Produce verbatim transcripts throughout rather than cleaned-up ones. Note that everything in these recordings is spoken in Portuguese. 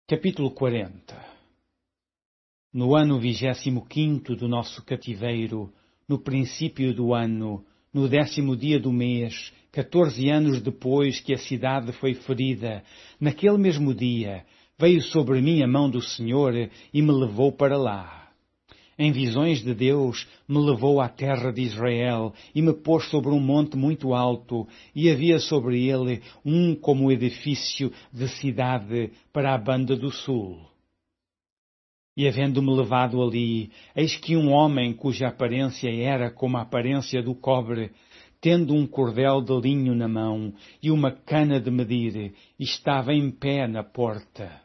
Capítulo quarenta. No ano vigésimo quinto do nosso cativeiro, no princípio do ano, no décimo dia do mês, quatorze anos depois que a cidade foi ferida, naquele mesmo dia, veio sobre mim a mão do Senhor e me levou para lá. Em visões de Deus, me levou à terra de Israel e me pôs sobre um monte muito alto, e havia sobre ele um como edifício de cidade para a banda do sul. E havendo-me levado ali, eis que um homem cuja aparência era como a aparência do cobre, tendo um cordel de linho na mão e uma cana de medir, estava em pé na porta.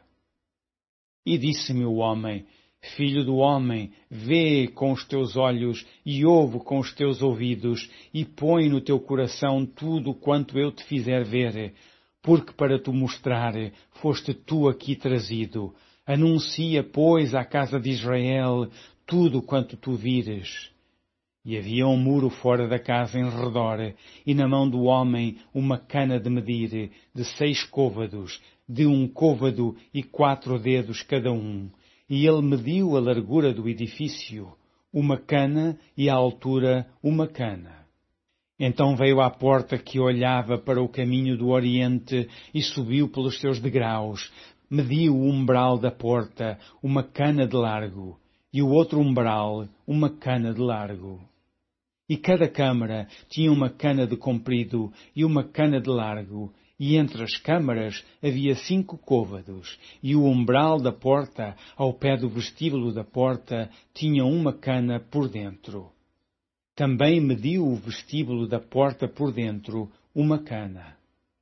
E disse-me o homem: Filho do homem, vê com os teus olhos e ouve com os teus ouvidos, e põe no teu coração tudo quanto eu te fizer ver, porque para tu mostrar foste tu aqui trazido. Anuncia, pois, à casa de Israel tudo quanto tu vires. E havia um muro fora da casa em redor, e na mão do homem uma cana de medir, de seis côvados, de um côvado e quatro dedos cada um. E ele mediu a largura do edifício, uma cana, e a altura, uma cana. Então veio à porta que olhava para o caminho do oriente e subiu pelos seus degraus. Mediu o umbral da porta, uma cana de largo, e o outro umbral, uma cana de largo. E cada câmara tinha uma cana de comprido e uma cana de largo, e entre as câmaras havia cinco côvados, e o umbral da porta, ao pé do vestíbulo da porta, tinha uma cana por dentro. Também mediu o vestíbulo da porta por dentro, uma cana.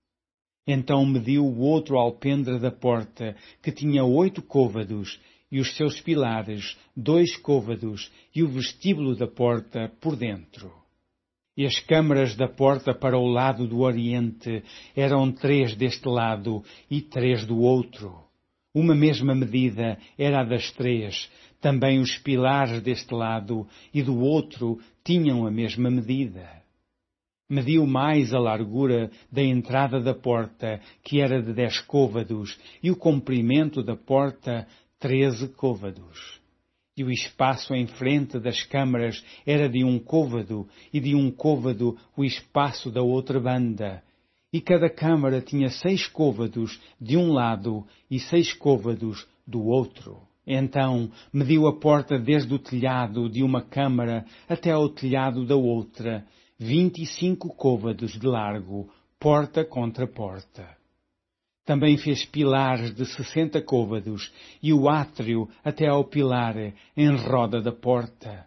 Então mediu o outro alpendre da porta, que tinha oito côvados, e os seus pilares, dois côvados, e o vestíbulo da porta por dentro. E as câmaras da porta para o lado do oriente eram três deste lado e três do outro. Uma mesma medida era a das três. Também os pilares deste lado e do outro tinham a mesma medida. Mediu mais a largura da entrada da porta, que era de dez côvados, e o comprimento da porta, treze côvados. E o espaço em frente das câmaras era de um côvado, e de um côvado o espaço da outra banda. E cada câmara tinha seis côvados de um lado e seis côvados do outro. Então mediu a porta desde o telhado de uma câmara até ao telhado da outra, vinte e cinco côvados de largo, porta contra porta. Também fez pilares de sessenta côvados, e o átrio até ao pilar, em roda da porta.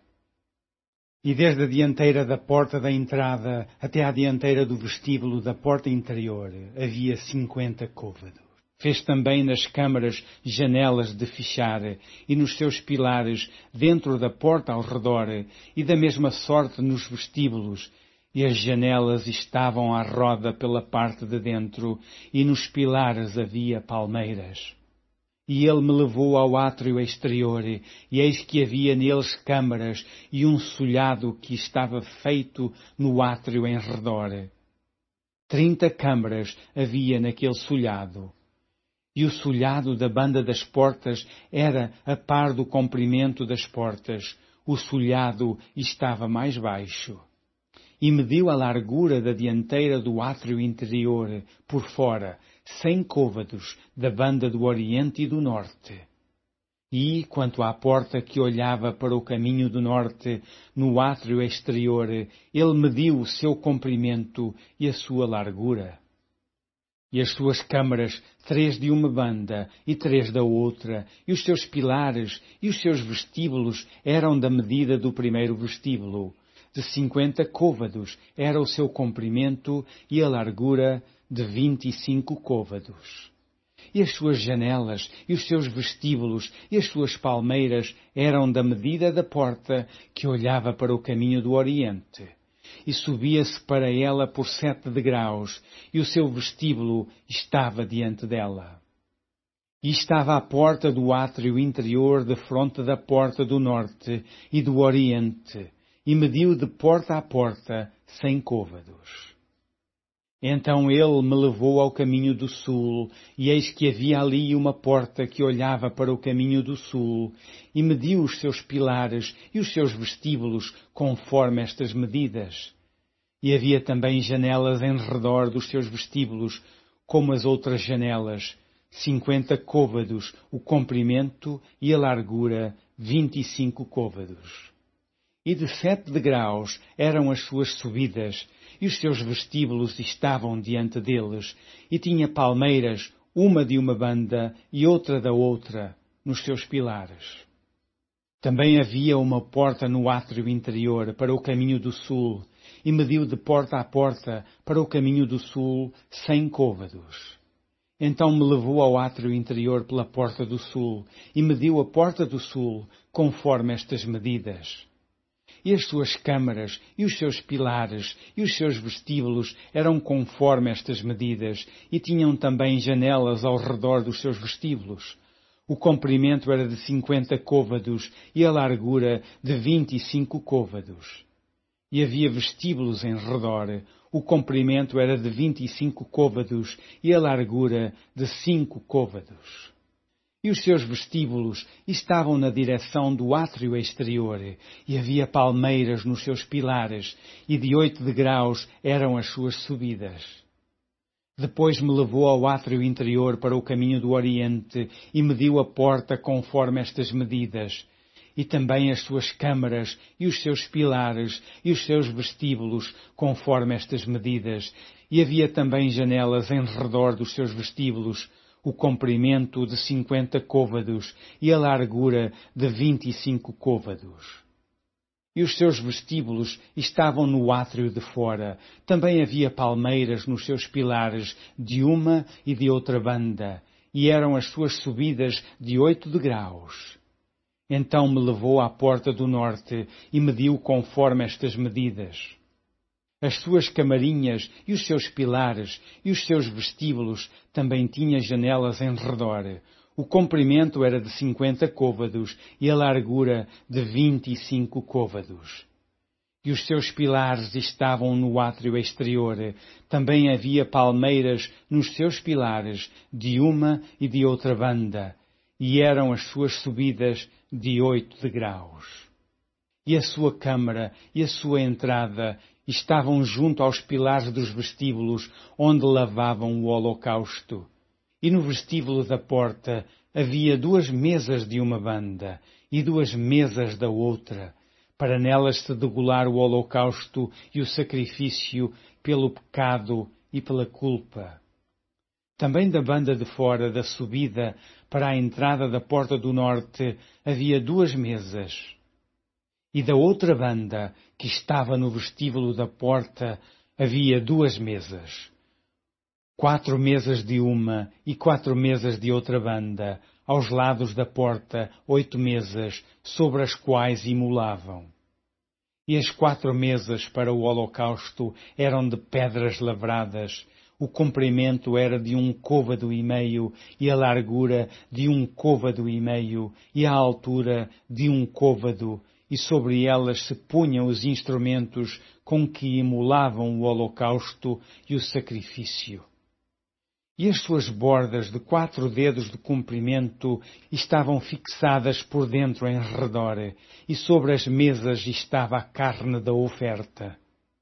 E desde a dianteira da porta da entrada até à dianteira do vestíbulo da porta interior havia cinquenta côvados. Fez também nas câmaras janelas de fichar, e nos seus pilares dentro da porta ao redor, e da mesma sorte nos vestíbulos. E as janelas estavam à roda pela parte de dentro, e nos pilares havia palmeiras. E ele me levou ao átrio exterior, e eis que havia neles câmaras, e um solhado que estava feito no átrio em redor. Trinta câmaras havia naquele solhado. E o solhado da banda das portas era a par do comprimento das portas. O solhado estava mais baixo. E mediu a largura da dianteira do átrio interior, por fora, cem côvados, da banda do oriente e do norte. E, quanto à porta que olhava para o caminho do norte, no átrio exterior, ele mediu o seu comprimento e a sua largura. E as suas câmaras, três de uma banda e três da outra, e os seus pilares e os seus vestíbulos eram da medida do primeiro vestíbulo. De cinquenta côvados era o seu comprimento e a largura de vinte e cinco côvados. E as suas janelas e os seus vestíbulos e as suas palmeiras eram da medida da porta que olhava para o caminho do oriente. E subia-se para ela por sete degraus, e o seu vestíbulo estava diante dela. E estava à porta do átrio interior defronte da porta do norte e do oriente, e mediu de porta a porta cem côvados. Então ele me levou ao caminho do sul, e eis que havia ali uma porta que olhava para o caminho do sul, e mediu os seus pilares e os seus vestíbulos conforme estas medidas. E havia também janelas em redor dos seus vestíbulos, como as outras janelas, cinquenta côvados, o comprimento e a largura, vinte e cinco côvados. E de sete degraus eram as suas subidas, e os seus vestíbulos estavam diante deles, e tinha palmeiras, uma de uma banda e outra da outra, nos seus pilares. Também havia uma porta no átrio interior para o caminho do sul, e mediu de porta a porta para o caminho do sul cem côvados. Então me levou ao átrio interior pela porta do sul, e mediu a porta do sul conforme estas medidas. E as suas câmaras, e os seus pilares, e os seus vestíbulos eram conforme estas medidas, e tinham também janelas ao redor dos seus vestíbulos. O comprimento era de cinquenta côvados, e a largura de vinte e cinco côvados. E havia vestíbulos em redor. O comprimento era de vinte e cinco côvados, e a largura de cinco côvados. E os seus vestíbulos estavam na direção do átrio exterior, e havia palmeiras nos seus pilares, e de oito degraus eram as suas subidas. Depois me levou ao átrio interior para o caminho do oriente, e mediu a porta conforme estas medidas, e também as suas câmaras, e os seus pilares, e os seus vestíbulos, conforme estas medidas, e havia também janelas em redor dos seus vestíbulos, o comprimento de cinquenta côvados e a largura de vinte e cinco côvados. E os seus vestíbulos estavam no átrio de fora. Também havia palmeiras nos seus pilares, de uma e de outra banda, e eram as suas subidas de oito degraus. Então me levou à porta do norte e mediu conforme estas medidas. As suas camarinhas e os seus pilares e os seus vestíbulos também tinham janelas em redor. O comprimento era de cinquenta côvados e a largura de vinte e cinco côvados. E os seus pilares estavam no átrio exterior. Também havia palmeiras nos seus pilares, de uma e de outra banda, e eram as suas subidas de oito degraus. E a sua câmara e a sua entrada estavam junto aos pilares dos vestíbulos, onde lavavam o holocausto. E no vestíbulo da porta havia duas mesas de uma banda e duas mesas da outra, para nelas se degolar o holocausto e o sacrifício pelo pecado e pela culpa. Também da banda de fora da subida para a entrada da porta do norte havia duas mesas. E da outra banda, que estava no vestíbulo da porta, havia duas mesas. Quatro mesas de uma e quatro mesas de outra banda, aos lados da porta, oito mesas, sobre as quais imolavam. E as quatro mesas para o holocausto eram de pedras lavradas. O comprimento era de um côvado e meio, e a largura de um côvado e meio, e a altura de um côvado, e sobre elas se punham os instrumentos com que imolavam o holocausto e o sacrifício. E as suas bordas de quatro dedos de comprimento estavam fixadas por dentro em redor, e sobre as mesas estava a carne da oferta.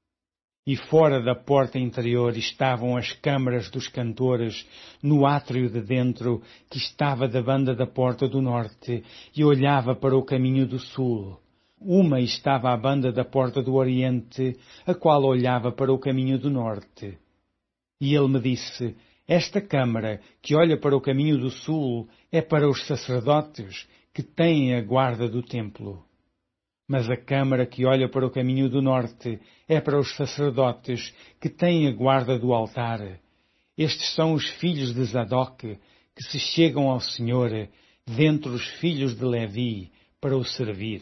E fora da porta interior estavam as câmaras dos cantores, no átrio de dentro, que estava da banda da porta do norte, e olhava para o caminho do sul. Uma estava à banda da porta do oriente, a qual olhava para o caminho do norte. E ele me disse: esta câmara, que olha para o caminho do sul, é para os sacerdotes, que têm a guarda do templo. Mas a câmara que olha para o caminho do norte é para os sacerdotes, que têm a guarda do altar. Estes são os filhos de Zadok, que se chegam ao Senhor, dentre os filhos de Levi, para o servir.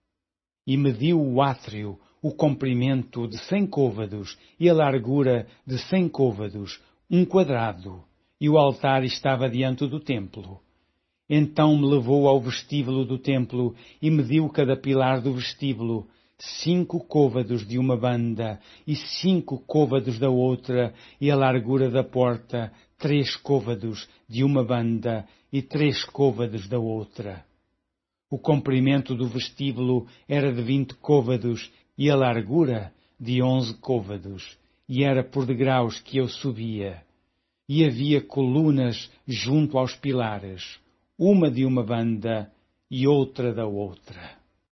E mediu o átrio, o comprimento de cem côvados e a largura de cem côvados, um quadrado, e o altar estava diante do templo. Então me levou ao vestíbulo do templo e mediu cada pilar do vestíbulo, cinco côvados de uma banda e cinco côvados da outra, e a largura da porta, três côvados de uma banda e três côvados da outra. O comprimento do vestíbulo era de vinte côvados e a largura de onze côvados, e era por degraus que eu subia. E havia colunas junto aos pilares, uma de uma banda e outra da outra.